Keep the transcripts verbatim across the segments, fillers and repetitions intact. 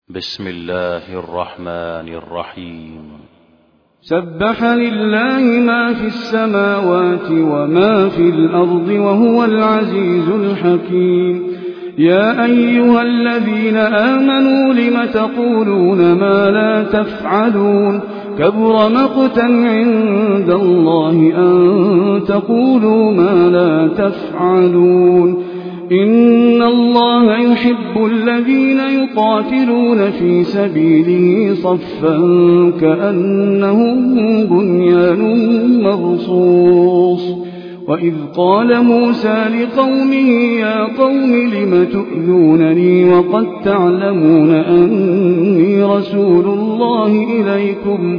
بسم الله الرحمن الرحيم. سبح لله ما في السماوات وما في الأرض وهو العزيز الحكيم. يا أيها الذين آمنوا لم تقولون ما لا تفعلون كبر مقتا عند الله أن تقولوا ما لا تفعلون. إن الله يحب الذين يقاتلون في سبيله صفا كأنهم بنيان مرصوص. وإذ قال موسى لقومه يا قوم لم تؤذونني وقد تعلمون أني رسول الله إليكم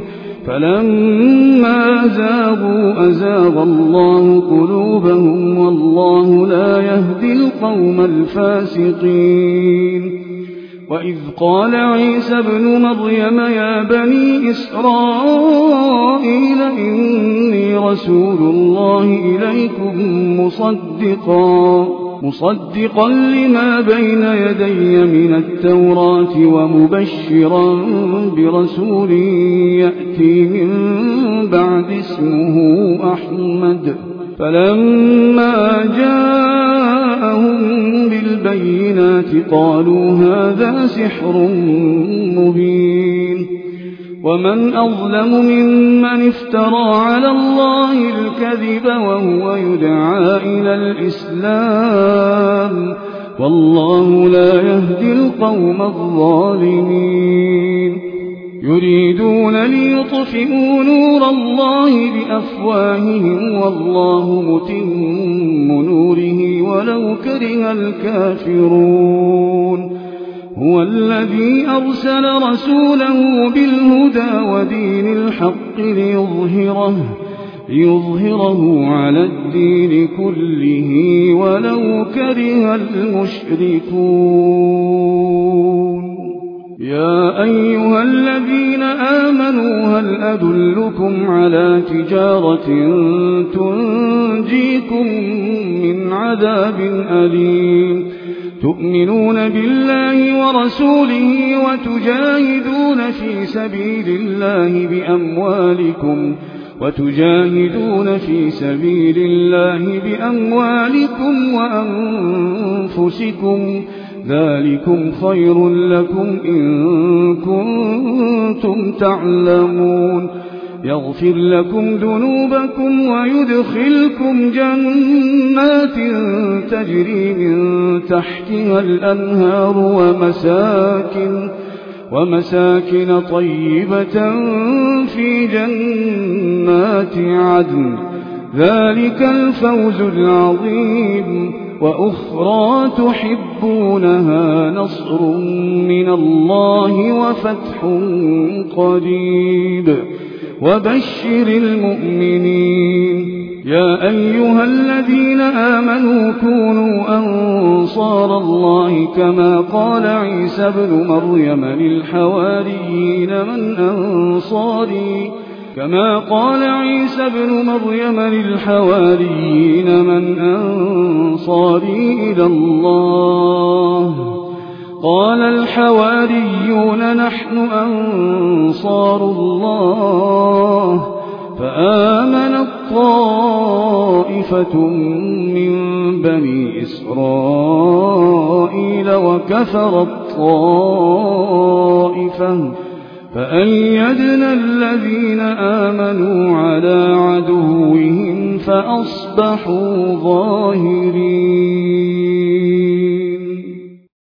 فلما زاغوا أزاغ الله قلوبهم والله لا يهدي القوم الفاسقين. وإذ قال عيسى ابن مريم يا بني إسرائيل إني رسول الله إليكم مصدقا مصدقا لما بين يدي من التوراة ومبشرا برسول يأتي من بعد اسمه أحمد. فلما جاءهم بالبينات قالوا هذا سحر مبين. ومن أظلم ممن افترى على الله الكذب وهو يدعى إلى الإسلام والله لا يهدي القوم الظالمين. يريدون ليطفئوا نور الله بأفواههم والله متم نوره ولو كره الكافرون. هو الذي أرسل رسوله بالهدى ودين الحق ليظهره, ليظهره على الدين كله ولو كره المشركون. يا أيها الذين آمنوا هل أدلكم على تجارة تنجيكم من عذاب أليم تؤمنون بالله ورسوله وتجاهدون في سبيل الله بأموالكم وتجاهدون في سبيل الله بأموالكم وأنفسكم ذلكم خير لكم إن كنتم تعلمون. يغفر لكم ذنوبكم ويدخلكم جنات تجري من تحتها الأنهار ومساكن, ومساكن طيبة في جنات عدن ذلك الفوز العظيم. وأخرى تحبونها نصر من الله وفتح قريب وبشر المؤمنين. يا أيها الذين آمنوا كونوا أنصار الله كما قال عيسى ابن مريم للحواريين من أنصاري كما قال عيسى ابن مريم للحواريين من أنصاري إلى الله قال الحواريون نحن أنصار الله. فآمنت طائفة من بني إسرائيل وكفرت طائفة فأيدنا الذين آمنوا على عدوهم فأصبحوا ظاهرين.